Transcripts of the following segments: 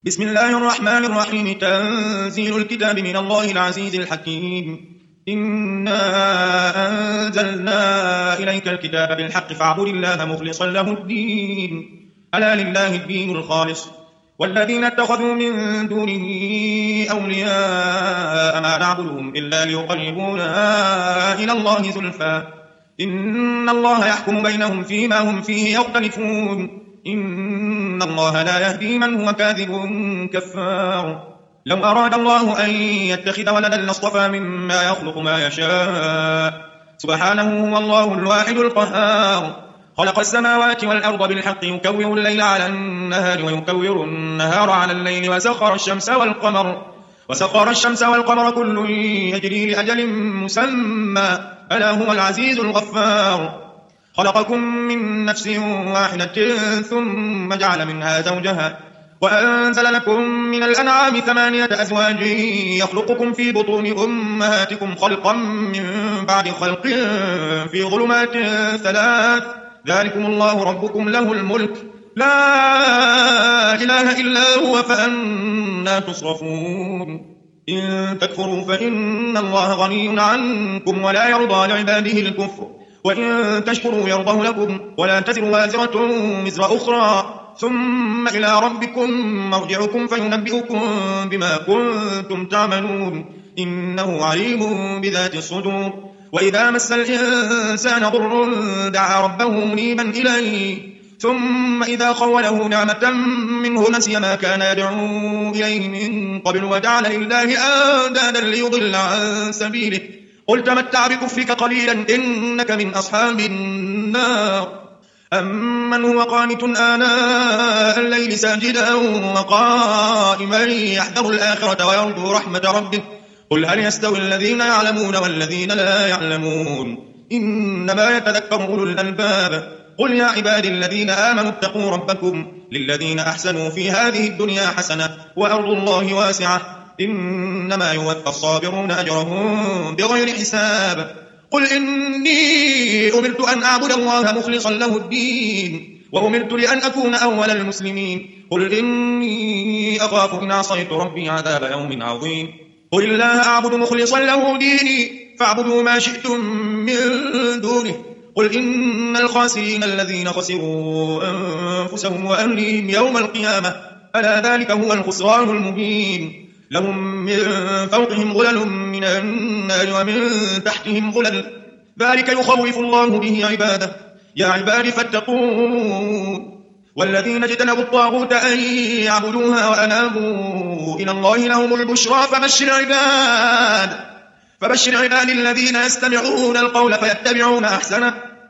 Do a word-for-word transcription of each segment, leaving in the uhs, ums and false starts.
بسم الله الرحمن الرحيم. تنزيل الكتاب من الله العزيز الحكيم. إنا أنزلنا إليك الكتاب بالحق فاعبد الله مخلصا له الدين ألا لله الدين الخالص والذين اتخذوا من دونه أولياء ما نعبدهم إلا ليقربونا إلى الله زلفى إن الله يحكم بينهم فيما هم فيه يختلفون إن الله لا يهدي من هو كاذب كفار. لو أراد الله أن يتخذ ولدا لاصطفى مما يخلق ما يشاء سبحانه هو الله الواحد القهار. خلق السماوات والأرض بالحق يكور الليل على النهار ويكور النهار على الليل وسخر الشمس والقمر وسخر الشمس والقمر كل يجري لأجل مسمى ألا هو العزيز الغفار. خلقكم من نفس واحدة ثم جعل منها زوجها وأنزل لكم من الأنعام ثمانية أزواج يخلقكم في بطون أمهاتكم خلقا من بعد خلق في ظلمات ثلاث ذلكم الله ربكم له الملك لا إله إلا هو فأنى تصرفون. إن تكفروا فإن الله غني عنكم ولا يرضى لعباده الكفر وإن تشكروا يرضه لكم ولا تزر وازرة وزر أخرى ثم إلى ربكم مرجعكم فينبئكم بما كنتم تعملون إنه عليم بذات الصدور. وإذا مس الإنسان ضر دعا ربه منيبا إليه ثم إذا خوله نعمة منه نسي ما كان يدعو إليه من قبل وجعل لله أندادا ليضل عن سبيله قل تمتع بكفرك قليلا إنك من أصحاب النار. أمن هو قانت آناء الليل ساجدا وقائما يحذر الآخرة ويرجو رحمة ربه قل هل يستوي الذين يعلمون والذين لا يعلمون إنما يتذكر أولو الألباب. قل يا عبادي الذين آمنوا اتقوا ربكم للذين أحسنوا في هذه الدنيا حسنة وأرض الله واسعة إنما يوفى الصابرون أجرهم بغير حساب. قل إني أمرت أن أعبد الله مخلصا له الدين وأمرت لأن أكون أول المسلمين. قل إني أخاف إن عصيت ربي عذاب يوم عظيم. قل الله أعبد مخلصا له ديني فاعبدوا ما شئتم من دونه. قل إن الخاسرين الذين خسروا أنفسهم وأهليهم يوم القيامة ألا ذلك هو الخسران المبين. لهم من فوقهم غلل من النار ومن تحتهم غلل ذلك يخوف الله به عباده يا عباد فاتقون. والذين اجتنبوا الطاغوت أن يعبدوها وأنابوا إلى الله لهم البشرى فبشر عباد فبشر عباد الذين يستمعون القول فيتبعون أحسنه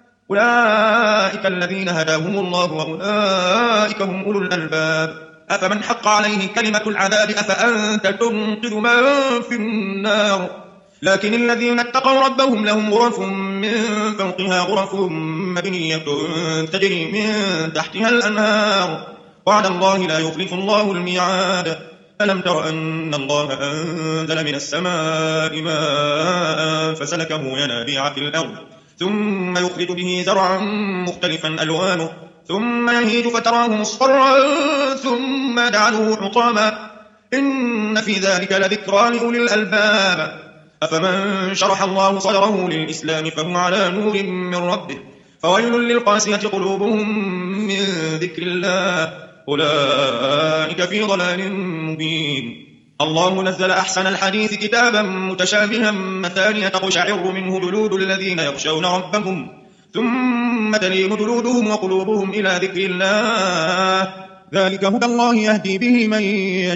أولئك الذين هداهم الله وأولئك هم أولو الألباب. أفمن حق عليه كلمة العذاب أفأنت تنقذ من في النار. لكن الذين اتقوا ربهم لهم غرف من فوقها غرف مبنية تجري من تحتها الأنهار وعلى الله لا يخلف الله الميعاد. ألم تر أن الله أنزل من السماء ماء فسلكه ينابيع في الأرض ثم يخرج به زرعا مختلفا ألوانه ثم يهيج فتراه مصفرا ثم يجعله حطاما إن في ذلك لذكرى لأولي الألباب. أفمن شرح الله صدره للإسلام فهو على نور من ربه فويل للقاسية قلوبهم من ذكر الله أولئك في ضلال مبين. الله نزل أحسن الحديث كتابا متشابها مثانية تقشعر منه جلود الذين يخشون ربهم ثم تلين جلودهم وقلوبهم إلى ذكر الله ذلك هدى الله يهدي به من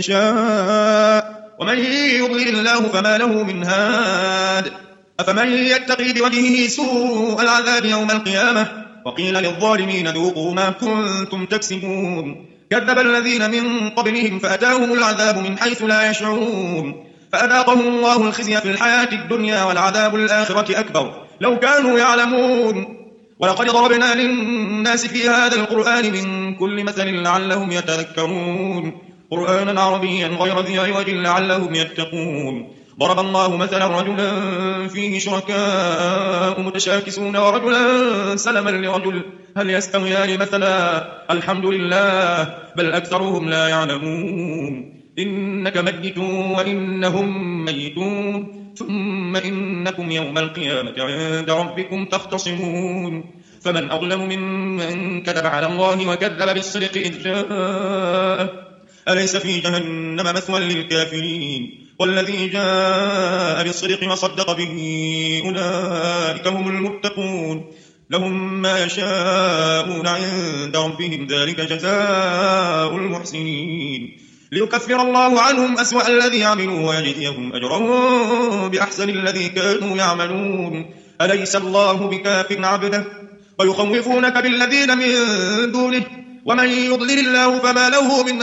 يشاء ومن يضلل الله فما له من هاد. أفمن يتقي بوجهه سوء العذاب يوم القيامة وقيل للظالمين ذوقوا ما كنتم تكسبون. كذب الذين من قبلهم فأتاهم العذاب من حيث لا يشعرون فأذاقهم الله الخزي في الحياة الدنيا والعذاب الآخرة أكبر لو كانوا يعلمون. ولقد ضربنا للناس في هذا القرآن من كل مثل لعلهم يتذكرون قرآنا عربيا غير ذي عوج لعلهم يتقون. ضرب الله مثلا رجلا فيه شركاء متشاكسون ورجلا سلما لرجل هل يستويان مثلا الحمد لله بل أكثرهم لا يعلمون إنك ميت وإنهم ميتون ثم إنكم يوم القيامة عند ربكم تختصمون فمن أظلم ممن كذب على الله وكذب بالصدق إذ جاءه أليس في جهنم مثوى للكافرين والذي جاء بالصدق وصدق به أولئك هم المتقون لهم ما يشاءون عند ربهم ذلك جزاء المحسنين ليكفر الله عنهم أسوأ الذي عملوا ويجزيهم أجرهم بأحسن الذي كانوا يعملون أليس الله بكاف عبده ويخوفونك بالذين من دونه ومن يضلل الله فما له من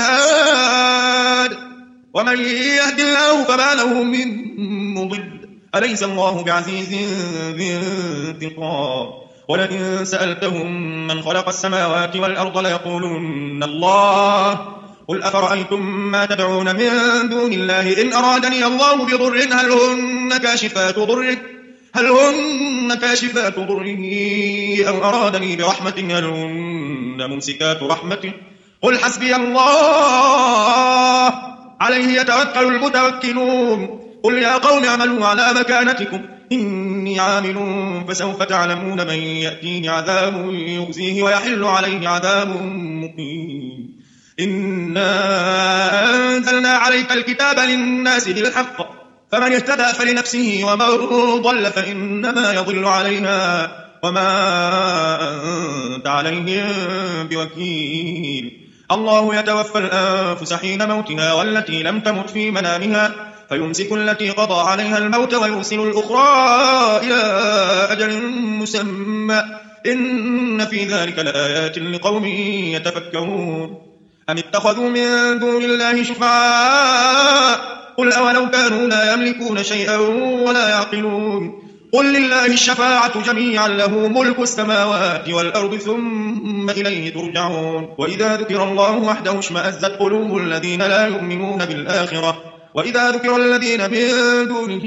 هاد ومن يهد الله فما له من مضل أليس الله بعزيز ذي انتقام ولئن سألتهم من خلق السماوات والأرض ليقولن الله قل أفرأيتم ما تدعون من دون الله إن أرادني الله بضر هل هن كاشفات ضره هل هن كاشفات ضره أو أرادني برحمة هل هن ممسكات رحمته قل حسبي الله عليه يتوكل المتوكلون قل يا قوم اعملوا على مكانتكم إني عامل فسوف تعلمون من يأتيه عذاب يخزيه ويحل عليه عذاب مقيم إنا أنزلنا عليك الكتاب للناس بالحق فمن اهتدى فلنفسه ومن ضل فإنما يضل عليها وما أنت عليهم بوكيل الله يتوفى الأنفس حين موتها والتي لم تمت في منامها فيمسك التي قضى عليها الموت ويرسل الأخرى إلى أجل مسمى إن في ذلك لآيات لقوم يتفكرون أم اتخذوا من دون الله شفعاء قل أولو كانوا لا يملكون شيئا ولا يعقلون قل لله الشفاعة جميعا له ملك السماوات والأرض ثم إليه ترجعون وإذا ذكر الله وحده اشمأزت قلوب الذين لا يؤمنون بالآخرة وإذا ذكر الذين من دونه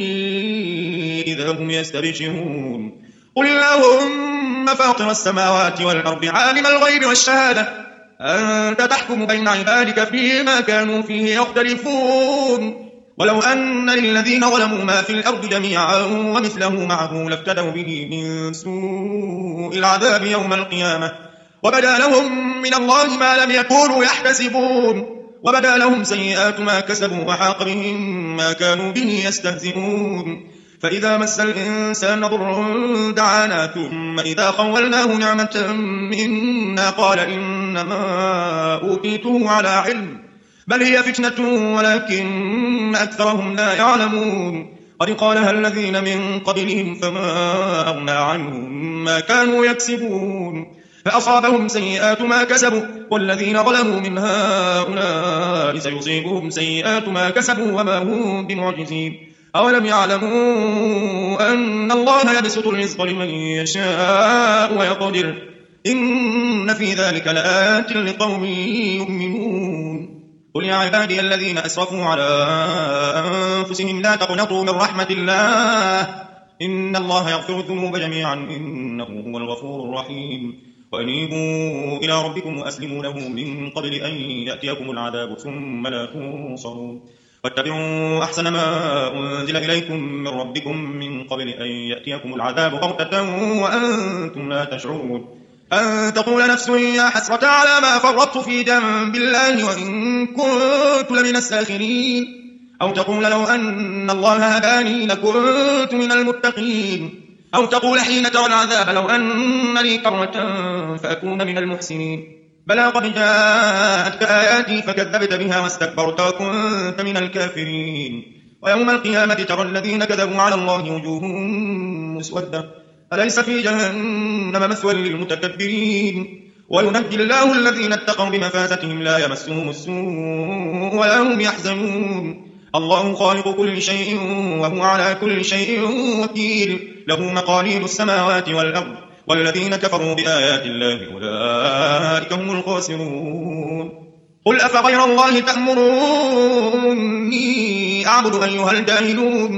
إذا هم يستبشرون قل اللهم فاطر السماوات والأرض عالم الغيب والشهادة أنت تحكم بين عبادك فيما كانوا فيه يختلفون ولو أن للذين ظلموا ما في الأرض جميعا ومثله معه لافتدوا به من سوء العذاب يوم القيامة وبدا لهم من الله ما لم يكونوا يحتسبون وبدا لهم سيئات ما كسبوا وحاق بهم ما كانوا به يستهزئون فإذا مس الإنسان ضر دعانا ثم إذا خولناه نعمة منا قال إنما أوتيته على علم بل هي فتنة ولكن أكثرهم لا يعلمون قد قالها الذين من قبلهم فما أغنى عنهم ما كانوا يكسبون فأصابهم سيئات ما كسبوا والذين ظلموا من هؤلاء سيصيبهم سيئات ما كسبوا وما هم بمعجزين أولم يعلموا أن الله يبسط الرزق لمن يشاء ويقدر إن في ذلك لآيات لقوم يؤمنون قل يا عبادي الذين أسرفوا على أنفسهم لا تقنطوا من رحمة الله إن الله يغفر الذنوب جميعا إنه هو الغفور الرحيم وأنيبوا إلى ربكم وأسلموا له من قبل أن يأتيكم العذاب ثم لا تنصرون واتبعوا أحسن ما أنزل إليكم من ربكم من قبل أن يأتيكم العذاب بغتة وأنتم لا تشعرون أن تقول نفس يا حسرة على ما فرطت في جنب الله وإن كنت لمن الساخرين أو تقول لو أن الله هداني لكنت من المتقين أو تقول حين ترى العذاب لو أن لي كرة فأكون من المحسنين بلى قد جاءتك آياتي فكذبت بها واستكبرت وكنت من الكافرين ويوم القيامة ترى الذين كذبوا على الله وجوههم مسودة أليس في جهنم مثوى للمتكبرين وينجي الله الذين اتقوا بمفازتهم لا يمسهم السوء ولا هم يحزنون الله خالق كل شيء وهو على كل شيء وكيل له مقاليد السماوات والأرض والذين كفروا بآيات الله أولئك هم الخاسرون قل أفغير الله تأمروني أعبد أيها الجاهلون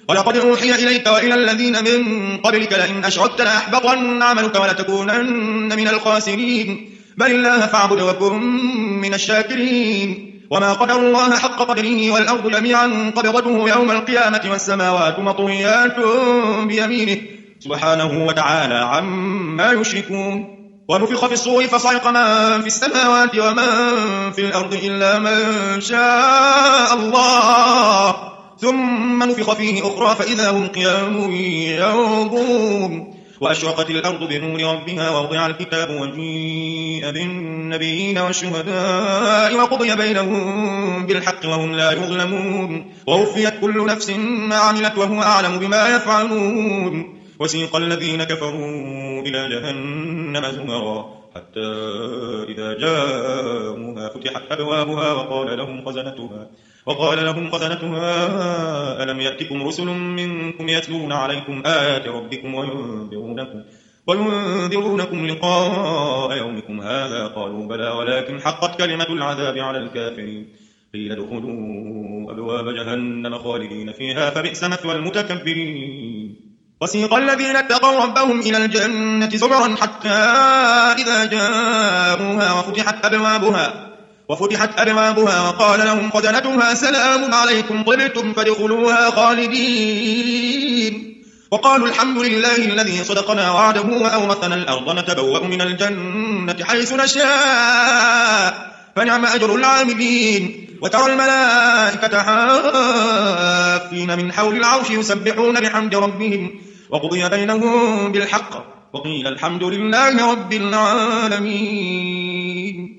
ولقد أوحي إليك وإلى الذين من قبلك لئن أشركت لأحبطن عملك ولتكونن من الخاسرين بل الله فاعبد وكن من الشاكرين وما قدر الله حق قدره والأرض جميعا قبضته يوم القيامة والسماوات مطويات بيمينه سبحانه وتعالى عما يشركون ونفخ في الصور فصعق من في السماوات ومن في الأرض إلا من شاء الله ثم نفخ فيه أخرى فإذا هم قيام ينظرون وأشرقت الأرض بنور ربها ووضع الكتاب وجيء بالنبيين والشهداء وقضي بينهم بالحق وهم لا يظلمون ووفيت كل نفس ما عملت وهو أعلم بما يفعلون وسيق الذين كفروا إلى جهنم زمرا حتى إذا جاءوها فتحت أبوابها وقال لهم خزنتها وقال لهم خزنتها ألم يأتكم رسل منكم يتلون عليكم آيات ربكم وينذرونكم وينذرونكم لقاء يومكم هذا قالوا بلى ولكن حقت كلمة العذاب على الكافرين قيل ادخلوا أبواب جهنم خالدين فيها فبئس مثوى المتكبرين وسيق الذين اتقوا ربهم إلى الجنة زمرا حتى إذا جاءوها وفتحت أبوابها وفتحت أبوابها وقال لهم خزنتها سلام عليكم طبتم فادخلوها خالدين وقالوا الحمد لله الذي صدقنا وعده وأورثنا الأرض نتبوأ من الجنة حيث نشاء فنعم أجر العاملين وترى الملائكة حافين من حول العرش يسبحون بحمد ربهم وقضي بينهم بالحق وقيل الحمد لله رب العالمين.